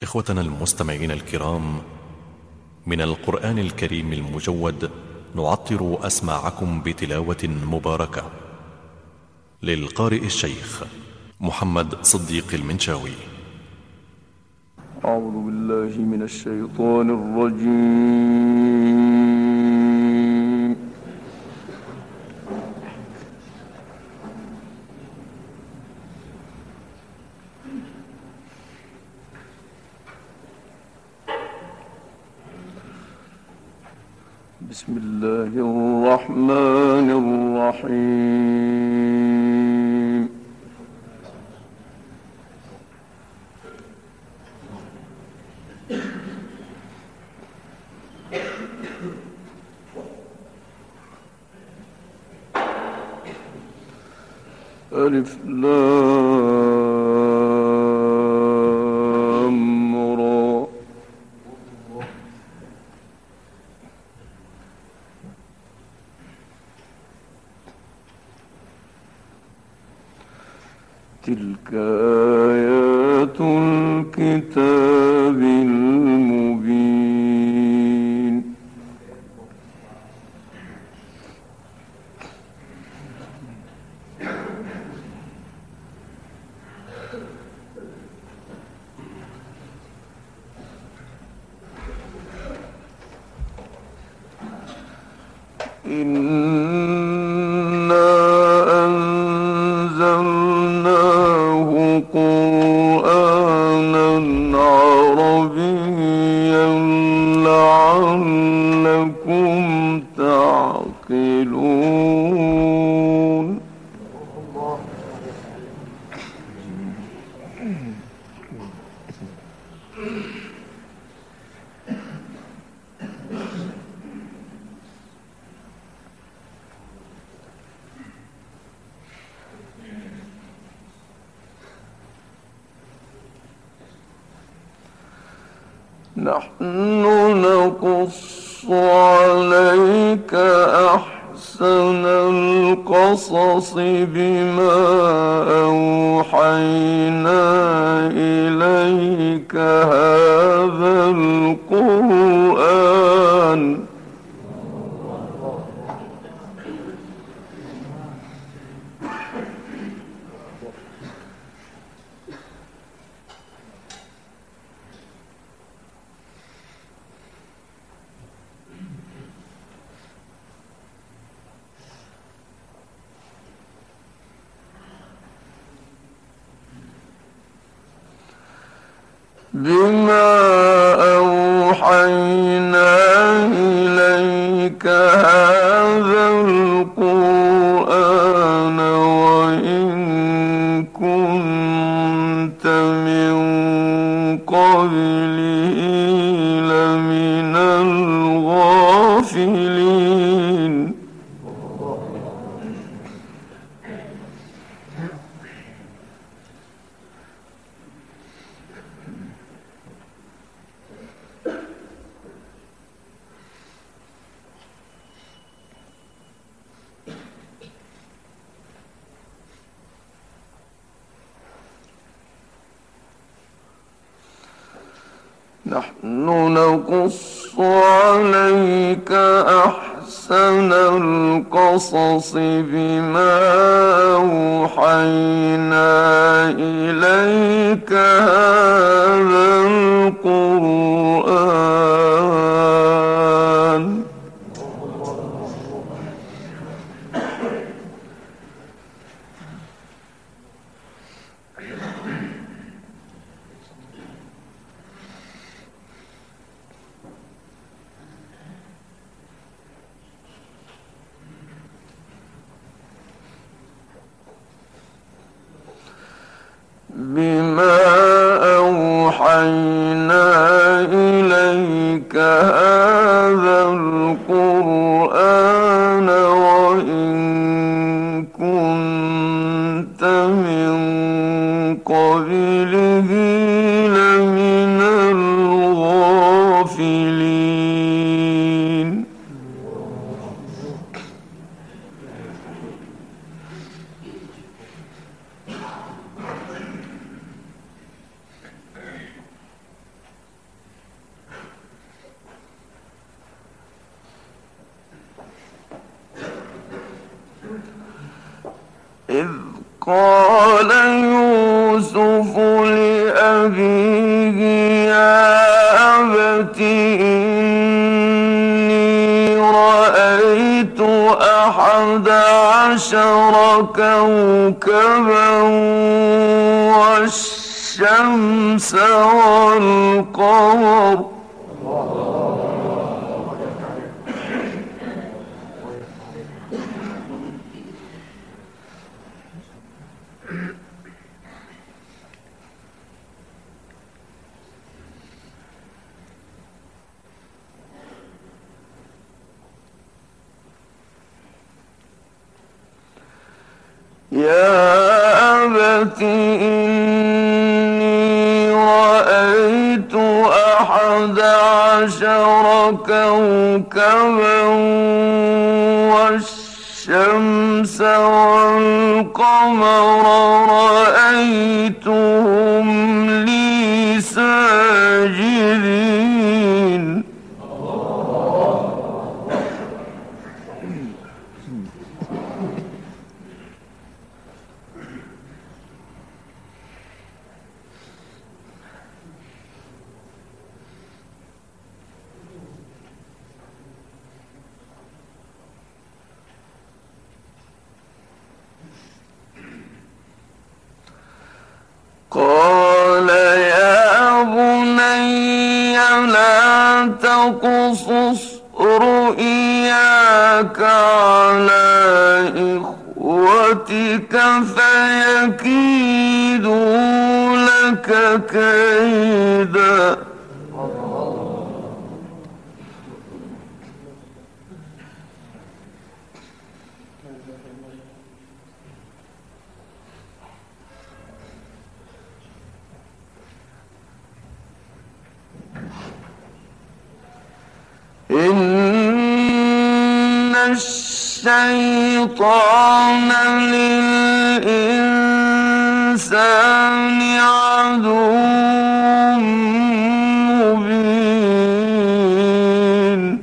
إخوتنا المستمعين الكرام، من القرآن الكريم المجود نعطر أسماعكم بتلاوة مباركة للقارئ الشيخ محمد صديق المنشاوي. أعوذ بالله من الشيطان الرجيم. بسم الله الرحمن الرحيم. ألف لام را. تلك آيات الكتاب المبين. إنا أنزلناه قرآنا عربيا لعلكم تعقلون. نحن نقص عليك أحسن القصص بما أوحينا إليك هذا القرآن بما أوحينا إليك هذا القرآن وإن كنت من قبله لمن الغافلين. نحن نقص عليك أحسن القصص بما أوحينا إليك هذا القرآن بما أوحينا إليك هذا القرآن وإن كنت من قبله لمن الغافلين. إذ قال يوسف لأبيه يا أبت إني رأيت 11 كوكبا والشمس والقمر يا أبت إني رأيت 11 كوكبا والشمس والقمر رأيتهم لي ساجدين قال يا بني لا تقصص رؤياك على إخوتك فيكيدوا لك كيدا إن الشيطان للإنسان عدو مبين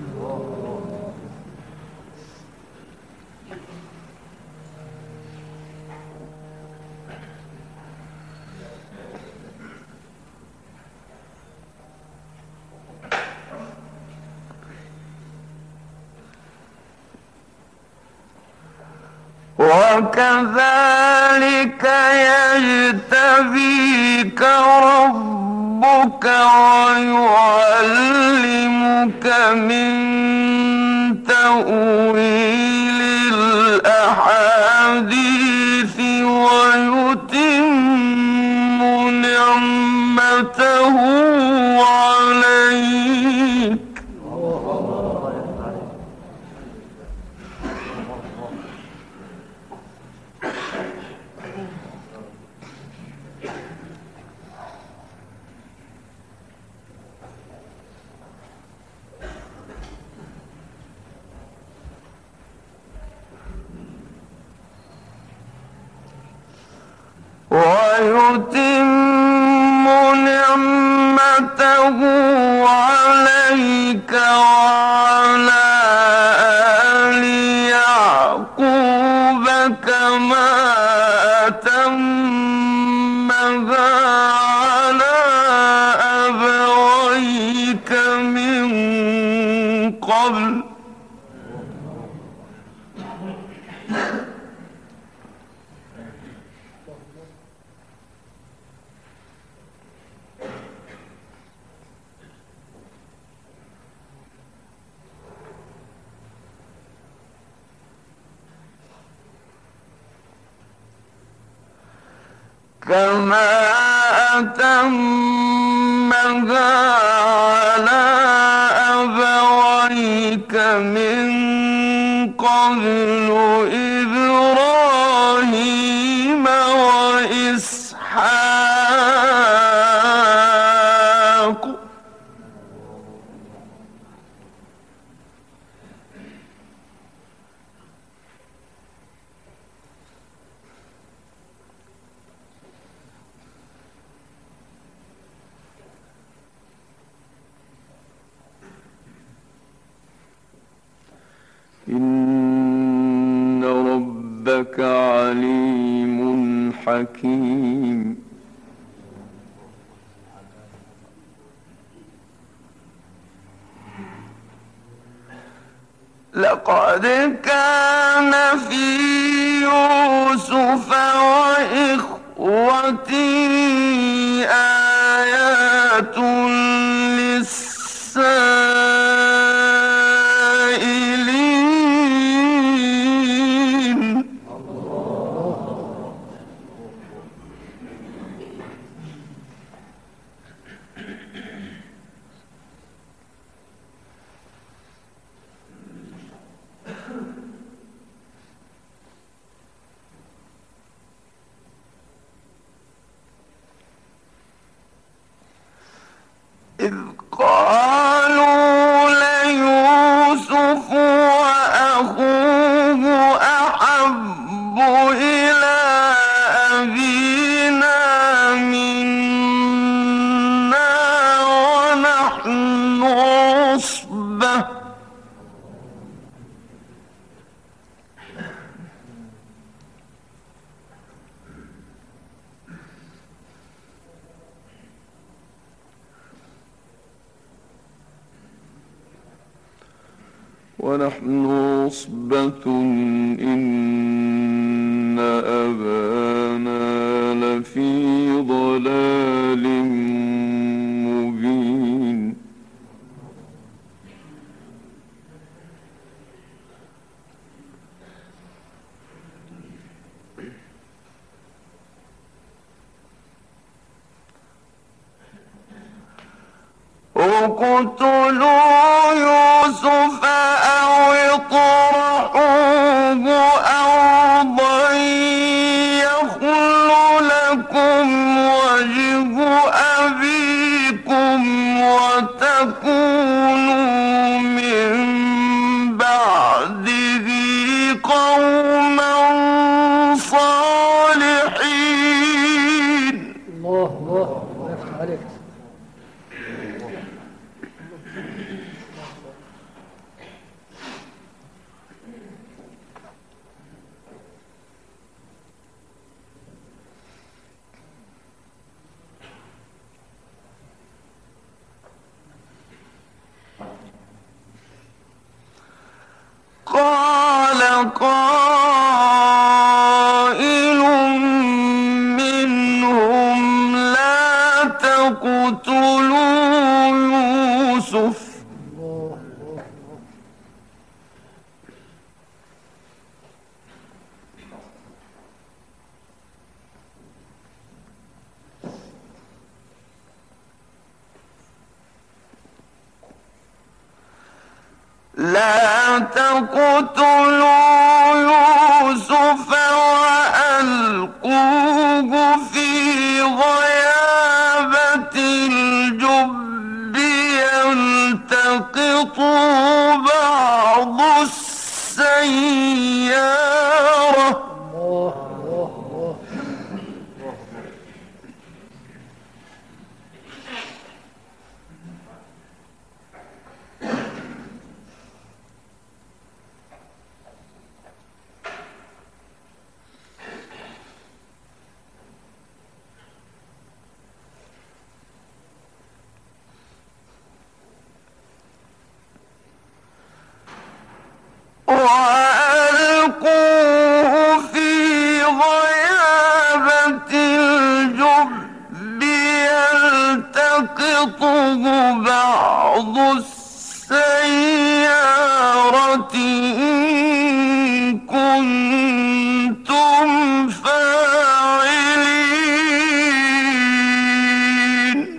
وكذلك يجتبيك ربك ويعلمك من تأويل الأحاديث ويتم نعمته عليك ويتم نعمته عليك وعلى آل يعقوب كما أتمها على أبويك من قبل كما أتمها على أبويك من قبل إبراهيم وإسحاق إن حكيم. لقد كان في يوسف وإخوته آيات للسائلين. إذ قالوا ليوسف وأخوه أحب إلى أبينا منا ونحن عصبة. ونحن عصبة إن أبانا لفي ضلال مبين. اقتلوا يوسف أو اطرحوه أرضا يخل لكم وجه أبيكم وتكونوا من بعده قوما صالحين. الله يفتح عليك. قال قائل منهم لا تقتلوا يوسف وألقوه في غيابة الجب يلتقطوا بعض السيارة. وألقوه في غيابة الجب يلتقطه بعض السيارة إن كنتم فاعلين.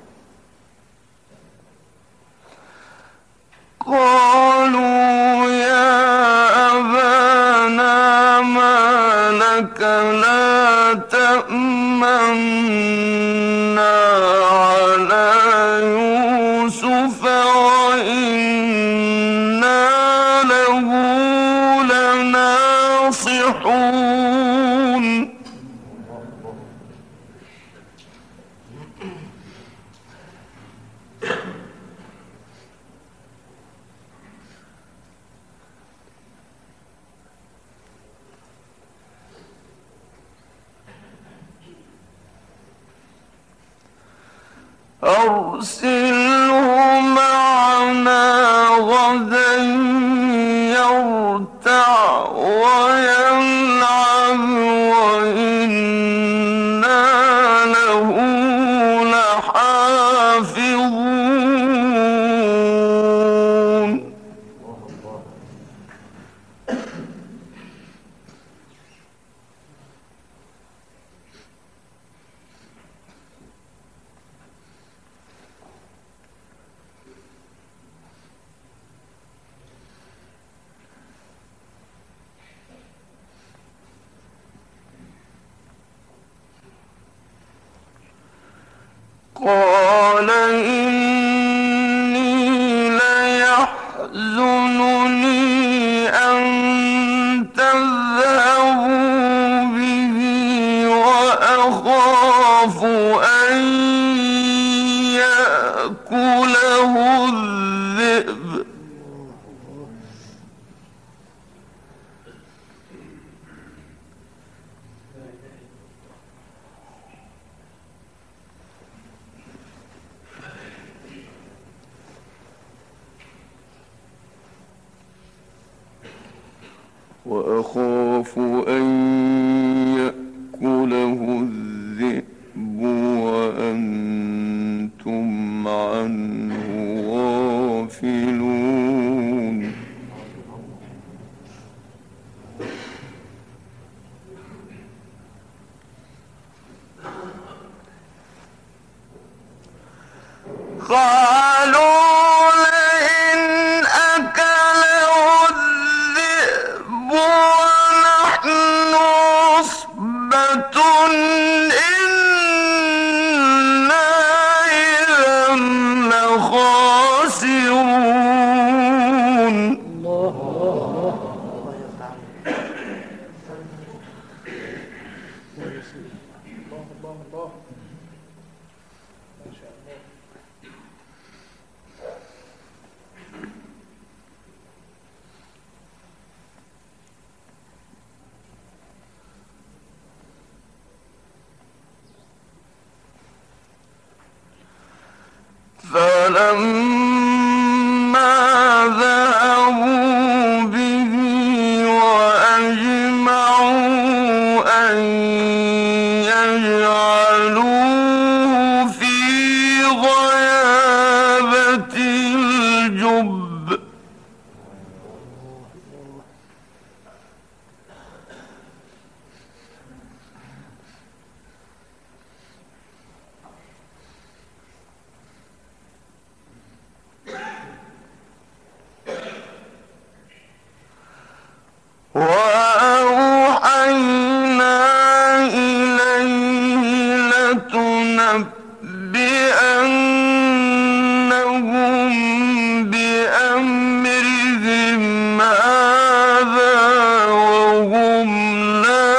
قالوا يا أرسله معنا غدا يرتع ويلعب وإنا له لحافظون قال إني ليحزنني أن تذهبوا به وأخاف أن يأكله الذئب وأنتم عنه غافلون قالوا لئن أكله الذئب ونحن عصبة إنا إذا لخاسرون فلما ذهبوا به وأجمعوا أن يجعلوه في غيابة الجب وأوحينا إليه لتنبئنهم بأمرهم هذا وهم لا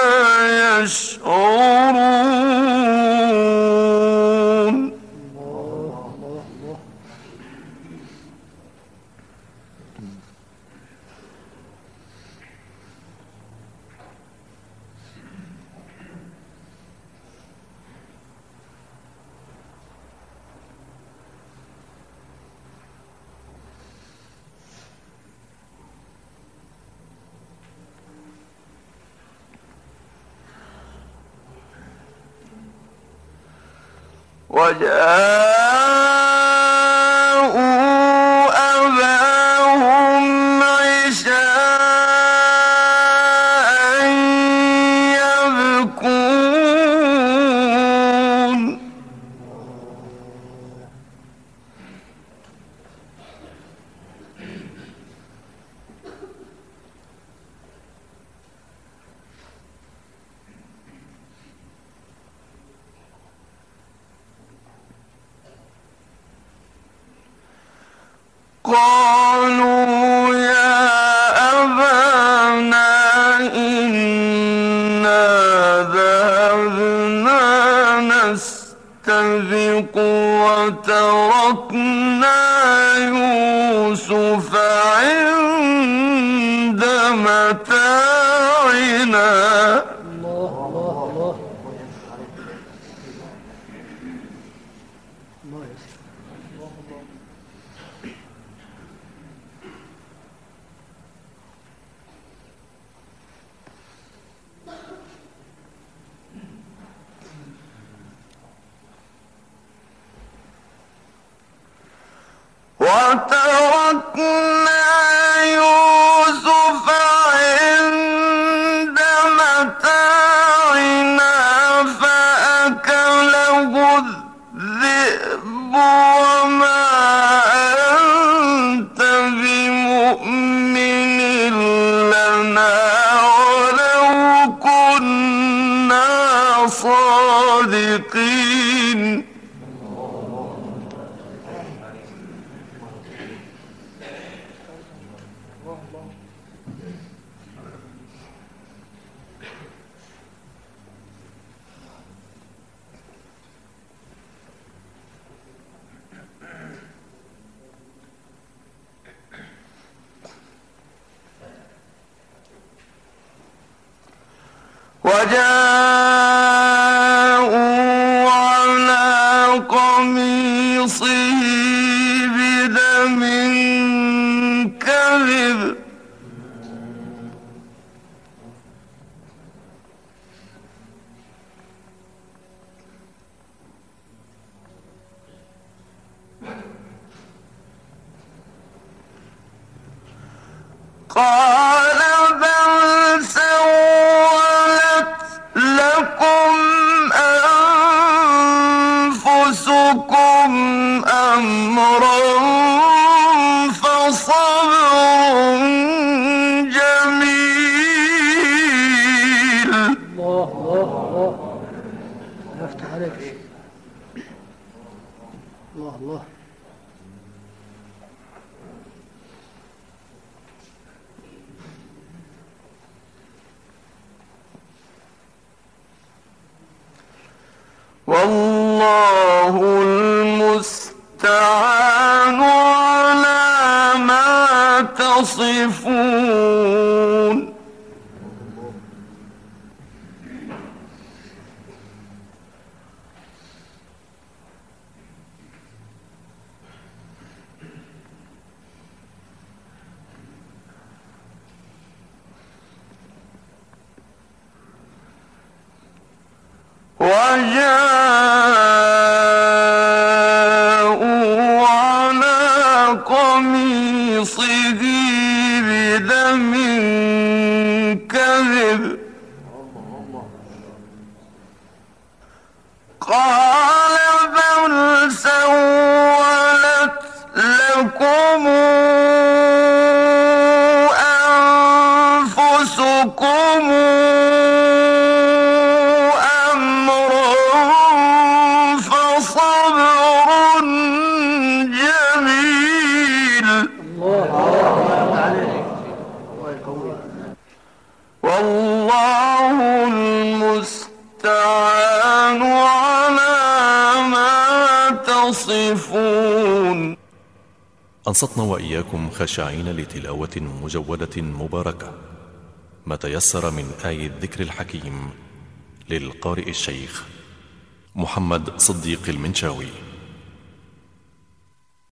يشعرون وجاءوا أباهم عشاء يبكون قالوا يا أبانا إنا ذهبنا نستبق وتركنا يوسف عند متاعنا الله يوسف عند متاعنا فأكله الذئب وما أنت بمؤمن لنا ولو كنا صادقين. وجاءوا على قميصه بدم كذب قال بل سولت لكم أنفسكم أمرا فصبر جميل. الله الله الله يفتح عليك. الله الله. والله المستعان على ما تصفون. وجاءوا على قميصه بدم كذب قال بل سولت لكم أنفسكم والله المستعان على ما تصفون. أنصتنا وإياكم خاشعين لتلاوة مجودة مباركة ما تيسر من آي الذكر الحكيم للقارئ الشيخ محمد صديق المنشاوي.